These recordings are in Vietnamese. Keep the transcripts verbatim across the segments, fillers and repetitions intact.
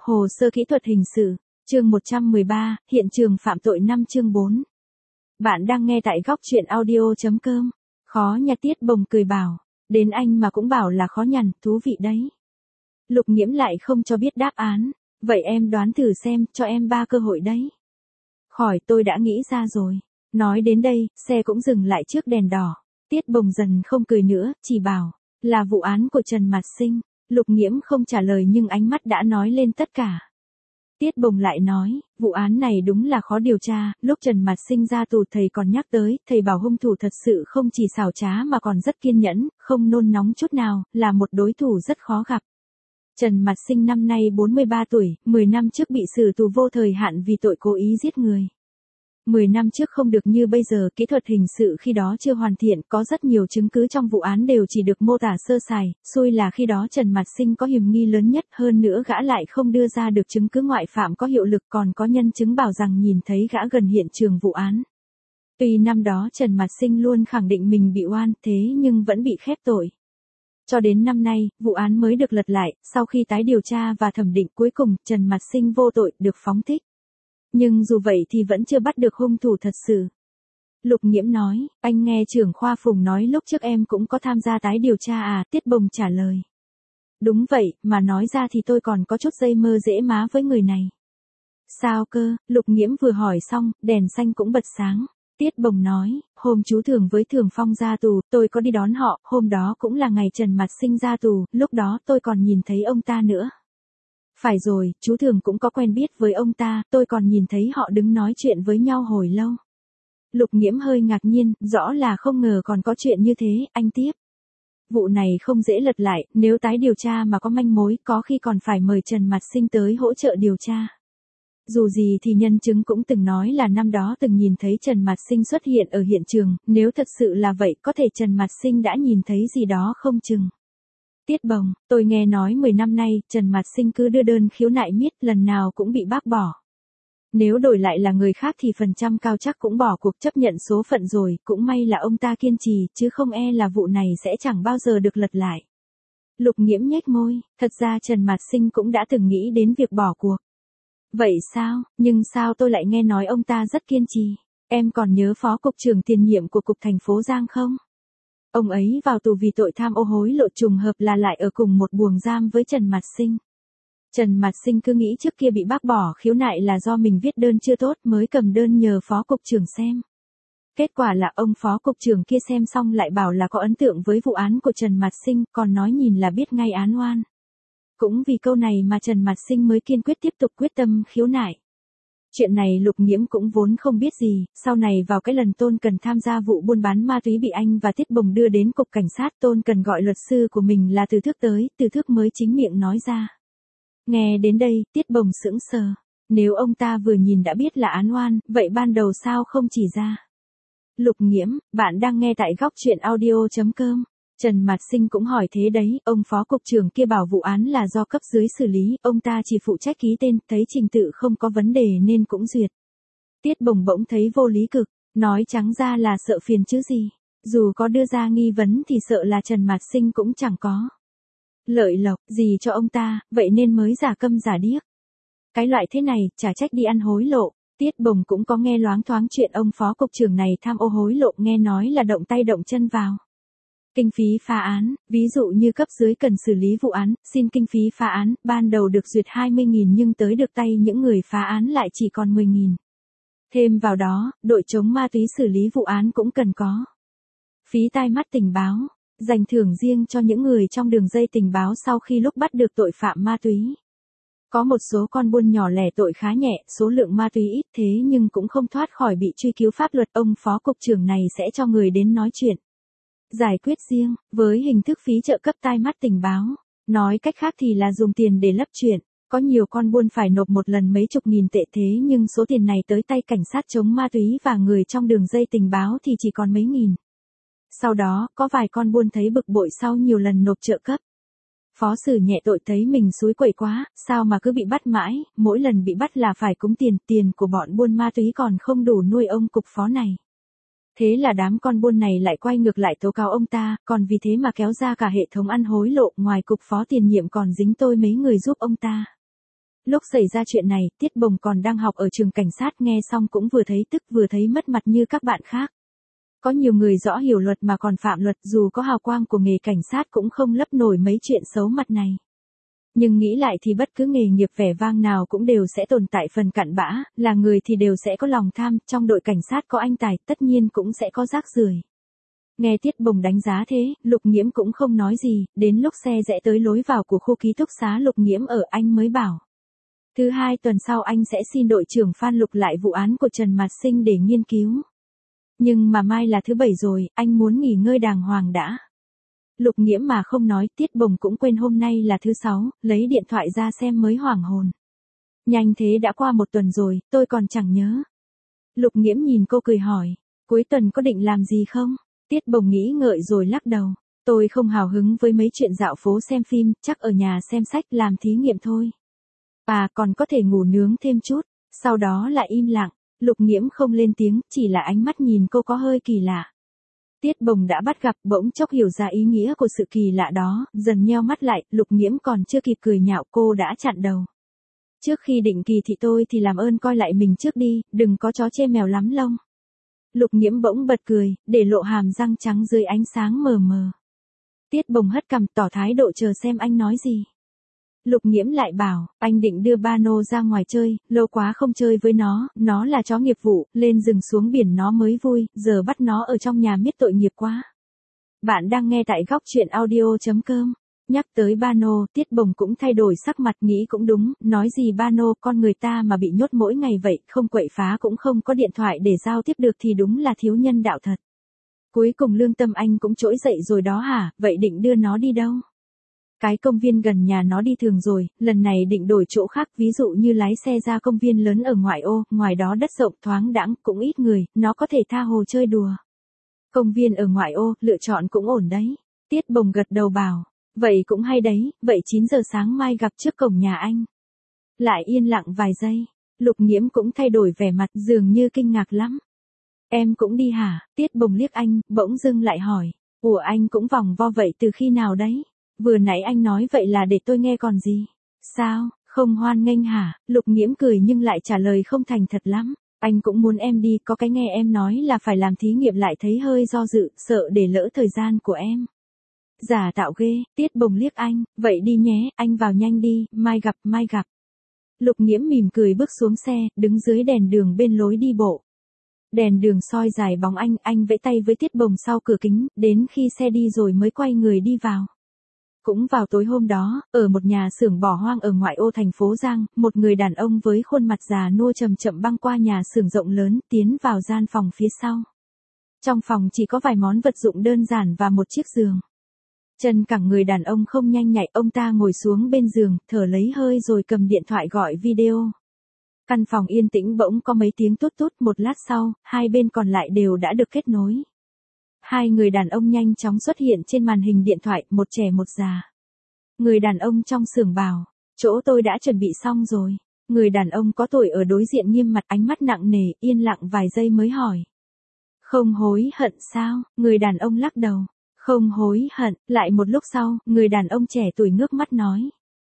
Hồ sơ kỹ thuật hình sự, chương một trăm mười ba, hiện trường phạm tội năm chương bốn. Bạn đang nghe tại góc truyện audio chấm com. Khó nhặt Tiết Bồng cười bảo, đến anh mà cũng bảo là khó nhằn, thú vị đấy. Lục Nghiễm lại không cho biết đáp án, vậy em đoán thử xem, cho em ba cơ hội đấy. Khỏi, tôi đã nghĩ ra rồi. Nói đến đây, xe cũng dừng lại trước đèn đỏ. Tiết Bồng dần không cười nữa, chỉ bảo, là vụ án của Trần Mạt Sinh. Lục Nghiễm không trả lời nhưng ánh mắt đã nói lên tất cả. Tiết Bồng lại nói, vụ án này đúng là khó điều tra, lúc Trần Mạt Sinh ra tù thầy còn nhắc tới, thầy bảo hung thủ thật sự không chỉ xảo trá mà còn rất kiên nhẫn, không nôn nóng chút nào, là một đối thủ rất khó gặp. Trần Mạt Sinh năm nay bốn mươi ba tuổi, mười năm trước bị xử tù vô thời hạn vì tội cố ý giết người. mười năm trước không được như bây giờ, kỹ thuật hình sự khi đó chưa hoàn thiện, có rất nhiều chứng cứ trong vụ án đều chỉ được mô tả sơ sài, xui là khi đó Trần Mạt Sinh có hiểm nghi lớn nhất, hơn nữa gã lại không đưa ra được chứng cứ ngoại phạm có hiệu lực, còn có nhân chứng bảo rằng nhìn thấy gã gần hiện trường vụ án. Tuy năm đó Trần Mạt Sinh luôn khẳng định mình bị oan, thế nhưng vẫn bị khép tội. Cho đến năm nay, vụ án mới được lật lại, sau khi tái điều tra và thẩm định cuối cùng, Trần Mạt Sinh vô tội, được phóng thích. Nhưng dù vậy thì vẫn chưa bắt được hung thủ thật sự. Lục Nghiễm nói, anh nghe trưởng khoa Phùng nói lúc trước em cũng có tham gia tái điều tra à, Tiết Bồng trả lời. Đúng vậy, mà nói ra thì tôi còn có chút dây mơ dễ má với người này. Sao cơ, Lục Nghiễm vừa hỏi xong, đèn xanh cũng bật sáng. Tiết Bồng nói, hôm chú Thường với Thường Phong ra tù, tôi có đi đón họ, hôm đó cũng là ngày Trần Mạt Sinh ra tù, lúc đó tôi còn nhìn thấy ông ta nữa. Phải rồi, chú Thường cũng có quen biết với ông ta, tôi còn nhìn thấy họ đứng nói chuyện với nhau hồi lâu. Lục Nghiễm hơi ngạc nhiên, rõ là không ngờ còn có chuyện như thế, anh tiếp. Vụ này không dễ lật lại, nếu tái điều tra mà có manh mối, có khi còn phải mời Trần Mạt Sinh tới hỗ trợ điều tra. Dù gì thì nhân chứng cũng từng nói là năm đó từng nhìn thấy Trần Mạt Sinh xuất hiện ở hiện trường, nếu thật sự là vậy, có thể Trần Mạt Sinh đã nhìn thấy gì đó không chừng. Tiết Bồng, tôi nghe nói mười năm nay, Trần Mạt Sinh cứ đưa đơn khiếu nại miết, lần nào cũng bị bác bỏ. Nếu đổi lại là người khác thì phần trăm cao chắc cũng bỏ cuộc chấp nhận số phận rồi, cũng may là ông ta kiên trì, chứ không e là vụ này sẽ chẳng bao giờ được lật lại. Lục Nghiễm nhếch môi, thật ra Trần Mạt Sinh cũng đã từng nghĩ đến việc bỏ cuộc. Vậy sao, nhưng sao tôi lại nghe nói ông ta rất kiên trì, em còn nhớ Phó Cục trưởng tiền nhiệm của Cục thành phố Giang không? Ông ấy vào tù vì tội tham ô hối lộ, trùng hợp là lại ở cùng một buồng giam với Trần Mạt Sinh. Trần Mạt Sinh cứ nghĩ trước kia bị bác bỏ khiếu nại là do mình viết đơn chưa tốt mới cầm đơn nhờ Phó Cục trưởng xem. Kết quả là ông Phó Cục trưởng kia xem xong lại bảo là có ấn tượng với vụ án của Trần Mạt Sinh, còn nói nhìn là biết ngay án oan. Cũng vì câu này mà Trần Mạt Sinh mới kiên quyết tiếp tục quyết tâm khiếu nại. Chuyện này Lục Nghiễm cũng vốn không biết gì, sau này vào cái lần Tôn Cần tham gia vụ buôn bán ma túy bị anh và Tiết Bồng đưa đến cục cảnh sát, Tôn Cần gọi luật sư của mình là Từ Thước tới, Từ Thước mới chính miệng nói ra. Nghe đến đây, Tiết Bồng sững sờ, nếu ông ta vừa nhìn đã biết là án oan, vậy ban đầu sao không chỉ ra. Lục Nghiễm, bạn đang nghe tại góc truyện audio chấm com. Trần Mạt Sinh cũng hỏi thế đấy, ông Phó Cục trưởng kia bảo vụ án là do cấp dưới xử lý, ông ta chỉ phụ trách ký tên, thấy trình tự không có vấn đề nên cũng duyệt. Tiết Bồng bỗng thấy vô lý cực, nói trắng ra là sợ phiền chứ gì, dù có đưa ra nghi vấn thì sợ là Trần Mạt Sinh cũng chẳng có lợi lộc gì cho ông ta, vậy nên mới giả câm giả điếc. Cái loại thế này, chả trách đi ăn hối lộ. Tiết Bồng cũng có nghe loáng thoáng chuyện ông Phó Cục trưởng này tham ô hối lộ, nghe nói là động tay động chân vào kinh phí phá án, ví dụ như cấp dưới cần xử lý vụ án, xin kinh phí phá án, ban đầu được duyệt hai mươi nghìn nhưng tới được tay những người phá án lại chỉ còn mười nghìn. Thêm vào đó, đội chống ma túy xử lý vụ án cũng cần có phí tai mắt tình báo, dành thưởng riêng cho những người trong đường dây tình báo sau khi lúc bắt được tội phạm ma túy. Có một số con buôn nhỏ lẻ tội khá nhẹ, số lượng ma túy ít thế nhưng cũng không thoát khỏi bị truy cứu pháp luật, ông Phó Cục trưởng này sẽ cho người đến nói chuyện. Giải quyết riêng, với hình thức phí trợ cấp tai mắt tình báo. Nói cách khác thì là dùng tiền để lấp chuyện. Có nhiều con buôn phải nộp một lần mấy chục nghìn tệ thế nhưng số tiền này tới tay cảnh sát chống ma túy và người trong đường dây tình báo thì chỉ còn mấy nghìn. Sau đó, có vài con buôn thấy bực bội sau nhiều lần nộp trợ cấp. Phó xử nhẹ tội thấy mình xúi quậy quá, sao mà cứ bị bắt mãi, mỗi lần bị bắt là phải cúng tiền, tiền của bọn buôn ma túy còn không đủ nuôi ông cục phó này. Thế là đám con buôn này lại quay ngược lại tố cáo ông ta, còn vì thế mà kéo ra cả hệ thống ăn hối lộ, ngoài cục phó tiền nhiệm còn dính tôi mấy người giúp ông ta. Lúc xảy ra chuyện này, Tiết Bồng còn đang học ở trường cảnh sát, nghe xong cũng vừa thấy tức vừa thấy mất mặt như các bạn khác. Có nhiều người rõ hiểu luật mà còn phạm luật, dù có hào quang của nghề cảnh sát cũng không lấp nổi mấy chuyện xấu mặt này. Nhưng nghĩ lại thì bất cứ nghề nghiệp vẻ vang nào cũng đều sẽ tồn tại phần cặn bã, là người thì đều sẽ có lòng tham, trong đội cảnh sát có anh tài, tất nhiên cũng sẽ có rác rưởi. Nghe Tiết Bồng đánh giá thế, Lục Nghiễm cũng không nói gì, đến lúc xe rẽ tới lối vào của khu ký túc xá Lục Nghiễm ở anh mới bảo. Thứ hai tuần sau anh sẽ xin đội trưởng Phan Lục lại vụ án của Trần Mạt Sinh để nghiên cứu. Nhưng mà mai là thứ bảy rồi, anh muốn nghỉ ngơi đàng hoàng đã. Lục Nghiễm mà không nói, Tiết Bồng cũng quên hôm nay là thứ sáu, lấy điện thoại ra xem mới hoảng hồn. Nhanh thế đã qua một tuần rồi, tôi còn chẳng nhớ. Lục Nghiễm nhìn cô cười hỏi, cuối tuần có định làm gì không? Tiết Bồng nghĩ ngợi rồi lắc đầu. Tôi không hào hứng với mấy chuyện dạo phố xem phim, chắc ở nhà xem sách làm thí nghiệm thôi. À còn có thể ngủ nướng thêm chút, sau đó lại im lặng. Lục Nghiễm không lên tiếng, chỉ là ánh mắt nhìn cô có hơi kỳ lạ. Tiết Bồng đã bắt gặp, bỗng chốc hiểu ra ý nghĩa của sự kỳ lạ đó, dần nheo mắt lại, Lục Nghiễm còn chưa kịp cười nhạo cô đã chặn đầu. Trước khi định kỳ thị tôi thì làm ơn coi lại mình trước đi, đừng có chó chê mèo lắm lông. Lục Nghiễm bỗng bật cười, để lộ hàm răng trắng dưới ánh sáng mờ mờ. Tiết Bồng hất cằm tỏ thái độ chờ xem anh nói gì. Lục Nghiễm lại bảo, anh định đưa Bano ra ngoài chơi, lâu quá không chơi với nó, nó là chó nghiệp vụ, lên rừng xuống biển nó mới vui, giờ bắt nó ở trong nhà miết tội nghiệp quá. Bạn đang nghe tại góc truyện audio chấm com. Nhắc tới Bano, Tiết Bồng cũng thay đổi sắc mặt, nghĩ cũng đúng, nói gì Bano, con người ta mà bị nhốt mỗi ngày vậy, không quậy phá cũng không có điện thoại để giao tiếp được thì đúng là thiếu nhân đạo thật. Cuối cùng lương tâm anh cũng trỗi dậy rồi đó hả, vậy định đưa nó đi đâu? Cái công viên gần nhà nó đi thường rồi, lần này định đổi chỗ khác, ví dụ như lái xe ra công viên lớn ở ngoại ô, ngoài đó đất rộng thoáng đãng, cũng ít người, nó có thể tha hồ chơi đùa. Công viên ở ngoại ô, lựa chọn cũng ổn đấy. Tiết Bồng gật đầu bảo, vậy cũng hay đấy, vậy chín giờ sáng mai gặp trước cổng nhà anh. Lại yên lặng vài giây, Lục Nghiễm cũng thay đổi vẻ mặt, dường như kinh ngạc lắm. Em cũng đi hả? Tiết Bồng liếc anh, bỗng dưng lại hỏi, ủa anh cũng vòng vo vậy từ khi nào đấy? Vừa nãy anh nói vậy là để tôi nghe còn gì? Sao, không hoan nghênh hả? Lục Nghiễm cười nhưng lại trả lời không thành thật lắm. Anh cũng muốn em đi, có cái nghe em nói là phải làm thí nghiệm lại thấy hơi do dự, sợ để lỡ thời gian của em. Giả tạo ghê, Tiết Bồng liếc anh, vậy đi nhé, anh vào nhanh đi, mai gặp, mai gặp. Lục Nghiễm mỉm cười bước xuống xe, đứng dưới đèn đường bên lối đi bộ. Đèn đường soi dài bóng anh, anh vẫy tay với Tiết Bồng sau cửa kính, đến khi xe đi rồi mới quay người đi vào. Cũng vào tối hôm đó, ở một nhà xưởng bỏ hoang ở ngoại ô thành phố Giang, một người đàn ông với khuôn mặt già nua chậm chậm băng qua nhà xưởng rộng lớn, tiến vào gian phòng phía sau. Trong phòng chỉ có vài món vật dụng đơn giản và một chiếc giường. Chân cẳng người đàn ông không nhanh nhạy, ông ta ngồi xuống bên giường, thở lấy hơi rồi cầm điện thoại gọi video. Căn phòng yên tĩnh bỗng có mấy tiếng tút tút, một lát sau, hai bên còn lại đều đã được kết nối. Hai người đàn ông nhanh chóng xuất hiện trên màn hình điện thoại, một trẻ một già. Người đàn ông trong xưởng bảo, chỗ tôi đã chuẩn bị xong rồi. Người đàn ông có tuổi ở đối diện nghiêm mặt, ánh mắt nặng nề, yên lặng vài giây mới hỏi. Không hối hận sao? Người đàn ông lắc đầu. Không hối hận. Lại một lúc sau, người đàn ông trẻ tuổi ngước mắt nói.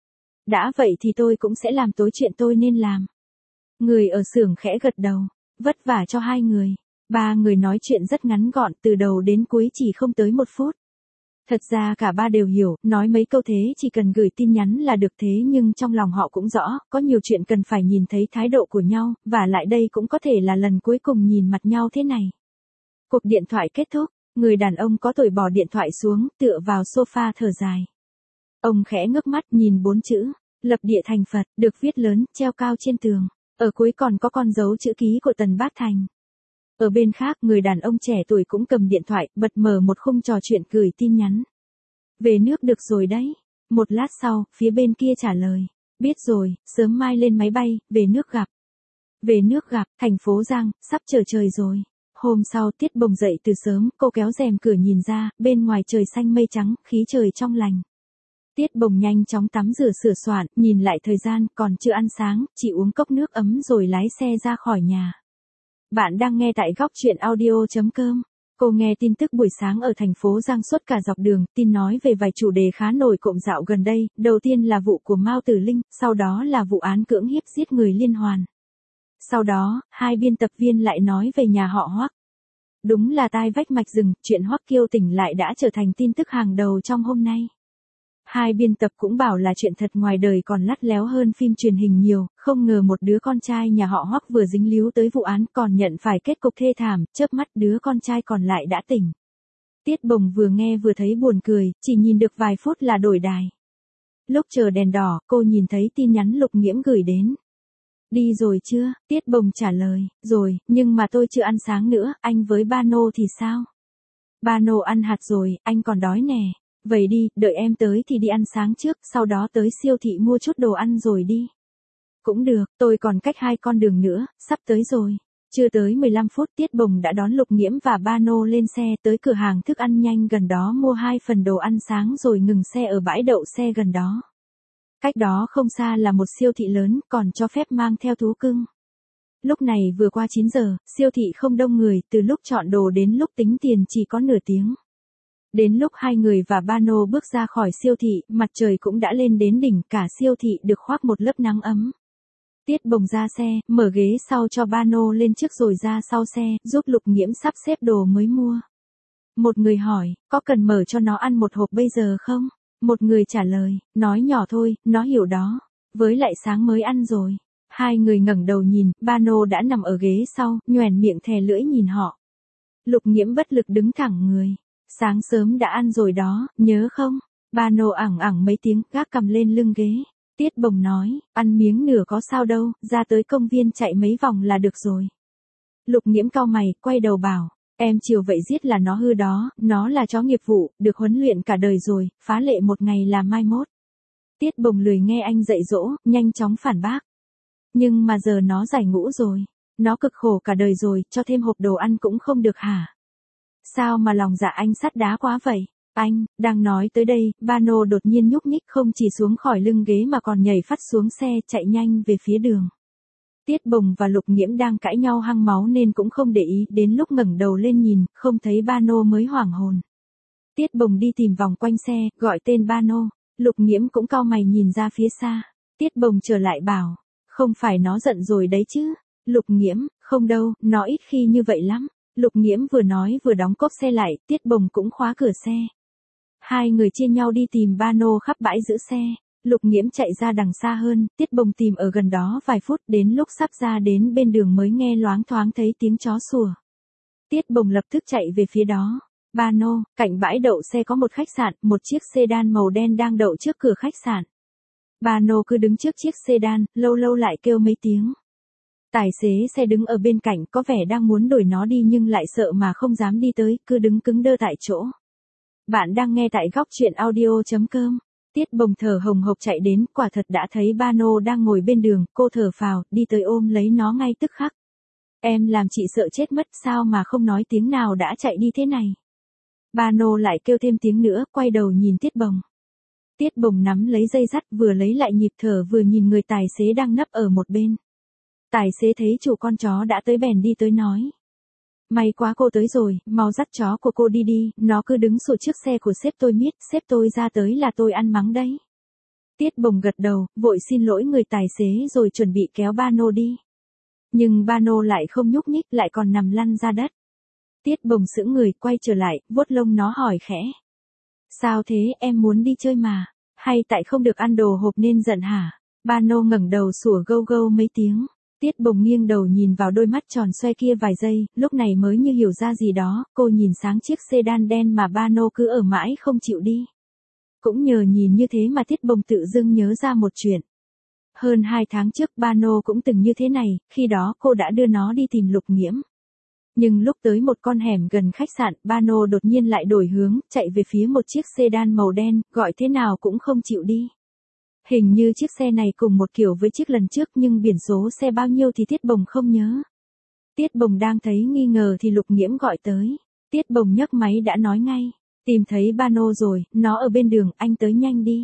Đã vậy thì tôi cũng sẽ làm tối chuyện tôi nên làm. Người ở xưởng khẽ gật đầu. Vất vả cho hai người. Ba người nói chuyện rất ngắn gọn, từ đầu đến cuối chỉ không tới một phút. Thật ra cả ba đều hiểu, nói mấy câu thế chỉ cần gửi tin nhắn là được, thế nhưng trong lòng họ cũng rõ, có nhiều chuyện cần phải nhìn thấy thái độ của nhau, và lại đây cũng có thể là lần cuối cùng nhìn mặt nhau thế này. Cuộc điện thoại kết thúc, người đàn ông có tuổi bỏ điện thoại xuống, tựa vào sofa thở dài. Ông khẽ ngước mắt nhìn bốn chữ, lập địa thành Phật, được viết lớn, treo cao trên tường. Ở cuối còn có con dấu chữ ký của Tần Bát Thành. Ở bên khác, người đàn ông trẻ tuổi cũng cầm điện thoại, bật mở một khung trò chuyện gửi tin nhắn. Về nước được rồi đấy. Một lát sau, phía bên kia trả lời. Biết rồi, sớm mai lên máy bay, về nước gặp. Về nước gặp, thành phố Giang, sắp trở trời rồi. Hôm sau, Tiết Bồng dậy từ sớm, cô kéo rèm cửa nhìn ra, bên ngoài trời xanh mây trắng, khí trời trong lành. Tiết Bồng nhanh chóng tắm rửa sửa soạn, nhìn lại thời gian, còn chưa ăn sáng, chỉ uống cốc nước ấm rồi lái xe ra khỏi nhà. Bạn đang nghe tại góc truyện audio chấm com. Cô nghe tin tức buổi sáng ở thành phố Giang suốt cả dọc đường, tin nói về vài chủ đề khá nổi cộm dạo gần đây, đầu tiên là vụ của Mao Tử Linh, sau đó là vụ án cưỡng hiếp giết người liên hoàn. Sau đó, hai biên tập viên lại nói về nhà họ Hoắc. Đúng là tai vách mạch rừng, chuyện Hoắc Kiêu tỉnh lại đã trở thành tin tức hàng đầu trong hôm nay. Hai biên tập cũng bảo là chuyện thật ngoài đời còn lắt léo hơn phim truyền hình nhiều, không ngờ một đứa con trai nhà họ Hoắc vừa dính líu tới vụ án còn nhận phải kết cục thê thảm, chớp mắt đứa con trai còn lại đã tỉnh. Tiết Bồng vừa nghe vừa thấy buồn cười, chỉ nhìn được vài phút là đổi đài. Lúc chờ đèn đỏ, cô nhìn thấy tin nhắn Lục Nghiễm gửi đến. Đi rồi chưa? Tiết Bồng trả lời, rồi, nhưng mà tôi chưa ăn sáng nữa, anh với ba Nô thì sao? Ba Nô ăn hạt rồi, anh còn đói nè. Vậy đi, đợi em tới thì đi ăn sáng trước, sau đó tới siêu thị mua chút đồ ăn rồi đi. Cũng được, tôi còn cách hai con đường nữa, sắp tới rồi. Chưa tới mười lăm phút Tiết Bồng đã đón Lục Nghiễm và ba Nô lên xe tới cửa hàng thức ăn nhanh gần đó mua hai phần đồ ăn sáng rồi ngừng xe ở bãi đậu xe gần đó. Cách đó không xa là một siêu thị lớn, còn cho phép mang theo thú cưng. Lúc này vừa qua chín giờ, siêu thị không đông người, từ lúc chọn đồ đến lúc tính tiền chỉ có nửa tiếng. Đến lúc hai người và ba Nô bước ra khỏi siêu thị, mặt trời cũng đã lên đến đỉnh, cả siêu thị được khoác một lớp nắng ấm. Tiết Bồng ra xe, mở ghế sau cho ba Nô lên trước rồi ra sau xe, giúp Lục Nghiễm sắp xếp đồ mới mua. Một người hỏi, có cần mở cho nó ăn một hộp bây giờ không? Một người trả lời, nói nhỏ thôi, nó hiểu đó. Với lại sáng mới ăn rồi. Hai người ngẩng đầu nhìn, ba Nô đã nằm ở ghế sau, nhoẻn miệng thè lưỡi nhìn họ. Lục Nghiễm bất lực đứng thẳng người. Sáng sớm đã ăn rồi đó, nhớ không? Ba Nô ẳng ẳng mấy tiếng, gác cầm lên lưng ghế. Tiết Bồng nói, ăn miếng nửa có sao đâu, ra tới công viên chạy mấy vòng là được rồi. Lục Nghiễm cau mày, quay đầu bảo, em chiều vậy giết là nó hư đó, nó là chó nghiệp vụ, được huấn luyện cả đời rồi, phá lệ một ngày là mai mốt. Tiết Bồng lười nghe anh dạy dỗ, nhanh chóng phản bác. Nhưng mà giờ nó giải ngũ rồi, nó cực khổ cả đời rồi, cho thêm hộp đồ ăn cũng không được hả? Sao mà lòng dạ anh sắt đá quá vậy? Anh, đang nói tới đây, ba Nô đột nhiên nhúc nhích không chỉ xuống khỏi lưng ghế mà còn nhảy phắt xuống xe chạy nhanh về phía đường. Tiết Bồng và Lục Nghiễm đang cãi nhau hăng máu nên cũng không để ý, đến lúc ngẩng đầu lên nhìn, không thấy ba Nô mới hoảng hồn. Tiết Bồng đi tìm vòng quanh xe, gọi tên ba Nô, Lục Nghiễm cũng cau mày nhìn ra phía xa. Tiết Bồng trở lại bảo, không phải nó giận rồi đấy chứ? Lục Nghiễm, không đâu, nó ít khi như vậy lắm. Lục Nghiễm vừa nói vừa đóng cốp xe lại, Tiết Bồng cũng khóa cửa xe. Hai người chia nhau đi tìm ba Nô khắp bãi giữ xe. Lục Nghiễm chạy ra đằng xa hơn, Tiết Bồng tìm ở gần đó vài phút, đến lúc sắp ra đến bên đường mới nghe loáng thoáng thấy tiếng chó sủa. Tiết Bồng lập tức chạy về phía đó. Ba Nô, cạnh bãi đậu xe có một khách sạn, một chiếc sedan màu đen đang đậu trước cửa khách sạn. Ba Nô cứ đứng trước chiếc sedan, lâu lâu lại kêu mấy tiếng. Tài xế xe đứng ở bên cạnh có vẻ đang muốn đuổi nó đi nhưng lại sợ mà không dám đi tới, cứ đứng cứng đơ tại chỗ. Bạn đang nghe tại góc truyện audio chấm com. Tiết Bồng thở hồng hộc chạy đến, quả thật đã thấy ba Nô đang ngồi bên đường, cô thở phào, đi tới ôm lấy nó ngay tức khắc. Em làm chị sợ chết mất, sao mà không nói tiếng nào đã chạy đi thế này. Ba Nô lại kêu thêm tiếng nữa, quay đầu nhìn Tiết Bồng. Tiết Bồng nắm lấy dây dắt vừa lấy lại nhịp thở vừa nhìn người tài xế đang nấp ở một bên. Tài xế thấy chủ con chó đã tới bèn đi tới nói. May quá cô tới rồi, mau dắt chó của cô đi đi, nó cứ đứng sủa trước xe của sếp tôi miết, sếp tôi ra tới là tôi ăn mắng đấy. Tiết Bồng gật đầu, vội xin lỗi người tài xế rồi chuẩn bị kéo ba Nô đi. Nhưng ba Nô lại không nhúc nhích, lại còn nằm lăn ra đất. Tiết Bồng sững người, quay trở lại, vuốt lông nó hỏi khẽ. Sao thế, em muốn đi chơi mà, hay tại không được ăn đồ hộp nên giận hả? Ba Nô ngẩng đầu sủa gâu gâu mấy tiếng. Tiết Bồng nghiêng đầu nhìn vào đôi mắt tròn xoe kia vài giây, lúc này mới như hiểu ra gì đó, cô nhìn sáng chiếc sedan đen mà ba Nô cứ ở mãi không chịu đi. Cũng nhờ nhìn như thế mà Tiết Bồng tự dưng nhớ ra một chuyện. Hơn hai tháng trước ba Nô cũng từng như thế này, khi đó cô đã đưa nó đi tìm Lục Nghiễm. Nhưng lúc tới một con hẻm gần khách sạn, ba Nô đột nhiên lại đổi hướng, chạy về phía một chiếc sedan màu đen, gọi thế nào cũng không chịu đi. Hình như chiếc xe này cùng một kiểu với chiếc lần trước nhưng biển số xe bao nhiêu thì Tiết Bồng không nhớ. Tiết Bồng đang thấy nghi ngờ thì Lục Nghiễm gọi tới. Tiết Bồng nhấc máy đã nói ngay. Tìm thấy ba Nô rồi, nó ở bên đường, anh tới nhanh đi.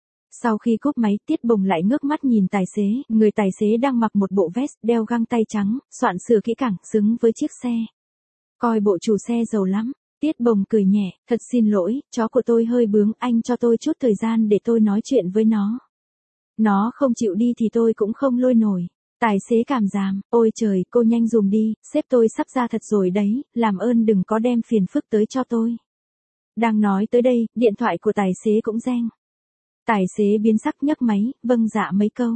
Sau khi cúp máy, Tiết Bồng lại ngước mắt nhìn tài xế, người tài xế đang mặc một bộ vest, đeo găng tay trắng, soạn sửa kỹ càng, xứng với chiếc xe. Coi bộ chủ xe giàu lắm. Tiết Bồng cười nhẹ, thật xin lỗi, chó của tôi hơi bướng, anh cho tôi chút thời gian để tôi nói chuyện với nó. Nó không chịu đi thì tôi cũng không lôi nổi. Tài xế cảm giảm, ôi trời, cô nhanh dùng đi, sếp tôi sắp ra thật rồi đấy, làm ơn đừng có đem phiền phức tới cho tôi. Đang nói tới đây, điện thoại của tài xế cũng reng. Tài xế biến sắc nhấc máy, vâng dạ mấy câu.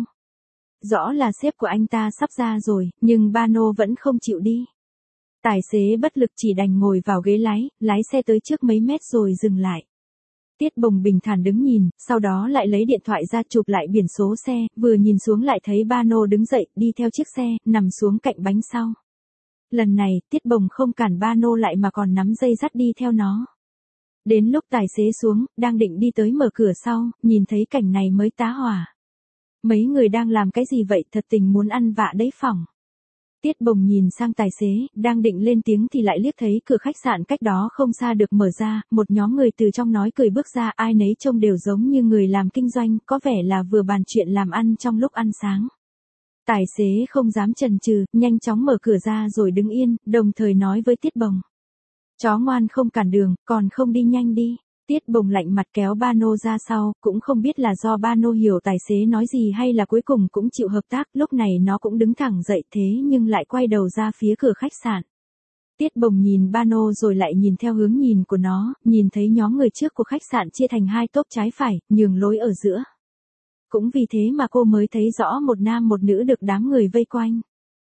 Rõ là sếp của anh ta sắp ra rồi, nhưng Bano vẫn không chịu đi. Tài xế bất lực chỉ đành ngồi vào ghế lái, lái xe tới trước mấy mét rồi dừng lại. Tiết Bồng bình thản đứng nhìn, sau đó lại lấy điện thoại ra chụp lại biển số xe, vừa nhìn xuống lại thấy Bano đứng dậy, đi theo chiếc xe, nằm xuống cạnh bánh sau. Lần này, Tiết Bồng không cản Bano lại mà còn nắm dây dắt đi theo nó. Đến lúc tài xế xuống, đang định đi tới mở cửa sau, nhìn thấy cảnh này mới tá hỏa. Mấy người đang làm cái gì vậy, thật tình muốn ăn vạ đấy phỏng. Tiết Bồng nhìn sang tài xế, đang định lên tiếng thì lại liếc thấy cửa khách sạn cách đó không xa được mở ra, một nhóm người từ trong nói cười bước ra, ai nấy trông đều giống như người làm kinh doanh, có vẻ là vừa bàn chuyện làm ăn trong lúc ăn sáng. Tài xế không dám chần chừ, nhanh chóng mở cửa ra rồi đứng yên, đồng thời nói với Tiết Bồng. Chó ngoan không cản đường, còn không đi nhanh đi. Tiết Bồng lạnh mặt kéo Bano ra sau, cũng không biết là do Bano hiểu tài xế nói gì hay là cuối cùng cũng chịu hợp tác, lúc này nó cũng đứng thẳng dậy thế nhưng lại quay đầu ra phía cửa khách sạn. Tiết Bồng nhìn Bano rồi lại nhìn theo hướng nhìn của nó, nhìn thấy nhóm người trước của khách sạn chia thành hai tốp trái phải, nhường lối ở giữa. Cũng vì thế mà cô mới thấy rõ một nam một nữ được đám người vây quanh.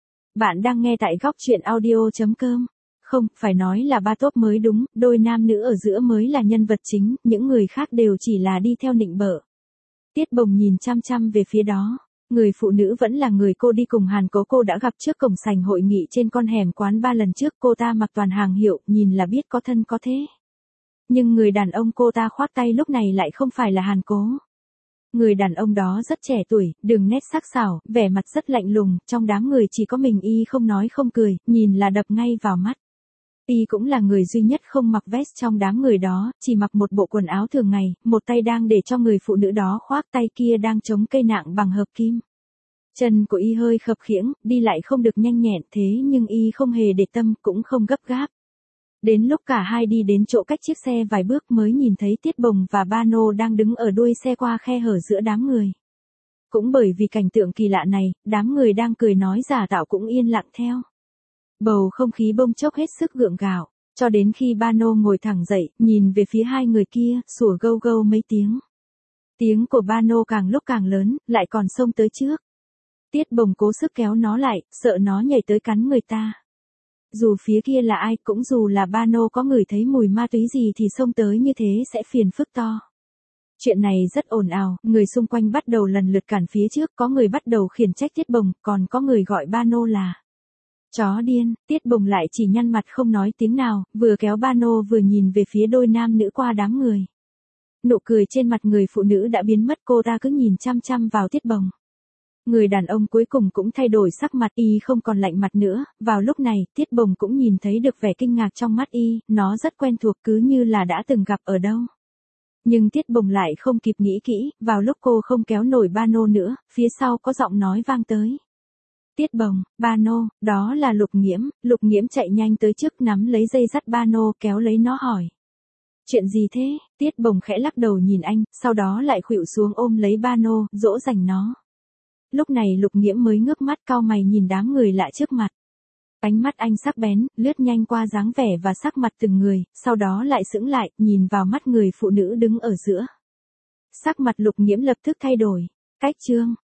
Bạn đang nghe tại góc truyện audio chấm com. Không, phải nói là ba tốp mới đúng, đôi nam nữ ở giữa mới là nhân vật chính, những người khác đều chỉ là đi theo nịnh bợ. Tiết Bồng nhìn chăm chăm về phía đó, người phụ nữ vẫn là người cô đi cùng Hàn Cố cô đã gặp trước cổng sảnh hội nghị trên con hẻm quán ba lần trước, cô ta mặc toàn hàng hiệu, nhìn là biết có thân có thế. Nhưng người đàn ông cô ta khoác tay lúc này lại không phải là Hàn Cố. Người đàn ông đó rất trẻ tuổi, đường nét sắc sảo, vẻ mặt rất lạnh lùng, trong đám người chỉ có mình y không nói không cười, nhìn là đập ngay vào mắt. Y cũng là người duy nhất không mặc vest trong đám người đó, chỉ mặc một bộ quần áo thường ngày, một tay đang để cho người phụ nữ đó khoác, tay kia đang chống cây nạng bằng hợp kim. Chân của y hơi khập khiễng, đi lại không được nhanh nhẹn thế nhưng y không hề để tâm, cũng không gấp gáp. Đến lúc cả hai đi đến chỗ cách chiếc xe vài bước mới nhìn thấy Tiết Bồng và Bano đang đứng ở đuôi xe qua khe hở giữa đám người. Cũng bởi vì cảnh tượng kỳ lạ này, đám người đang cười nói giả tạo cũng yên lặng theo. Bầu không khí bỗng chốc hết sức gượng gạo, cho đến khi Bano ngồi thẳng dậy, nhìn về phía hai người kia, sủa gâu gâu mấy tiếng. Tiếng của Bano càng lúc càng lớn, lại còn xông tới trước. Tiết Bồng cố sức kéo nó lại, sợ nó nhảy tới cắn người ta. Dù phía kia là ai, cũng dù là Bano có ngửi thấy mùi ma túy gì thì xông tới như thế sẽ phiền phức to. Chuyện này rất ồn ào, người xung quanh bắt đầu lần lượt cản phía trước, có người bắt đầu khiển trách Tiết Bồng, còn có người gọi Bano là chó điên. Tiết Bồng lại chỉ nhăn mặt không nói tiếng nào, vừa kéo Bano vừa nhìn về phía đôi nam nữ qua đám người. Nụ cười trên mặt người phụ nữ đã biến mất, cô ta cứ nhìn chăm chăm vào Tiết Bồng. Người đàn ông cuối cùng cũng thay đổi sắc mặt, y không còn lạnh mặt nữa, vào lúc này, Tiết Bồng cũng nhìn thấy được vẻ kinh ngạc trong mắt y, nó rất quen thuộc cứ như là đã từng gặp ở đâu. Nhưng Tiết Bồng lại không kịp nghĩ kỹ, vào lúc cô không kéo nổi Bano nữa, phía sau có giọng nói vang tới. Tiết Bồng, Bano, đó là Lục Nghiễm. Lục Nghiễm chạy nhanh tới trước nắm lấy dây dắt Bano kéo lấy nó hỏi. Chuyện gì thế? Tiết Bồng khẽ lắc đầu nhìn anh, sau đó lại khuỵu xuống ôm lấy Bano, dỗ dành nó. Lúc này Lục Nghiễm mới ngước mắt cau mày nhìn đám người lạ trước mặt. Ánh mắt anh sắc bén, lướt nhanh qua dáng vẻ và sắc mặt từng người, sau đó lại sững lại, nhìn vào mắt người phụ nữ đứng ở giữa. Sắc mặt Lục Nghiễm lập tức thay đổi. Cách chương,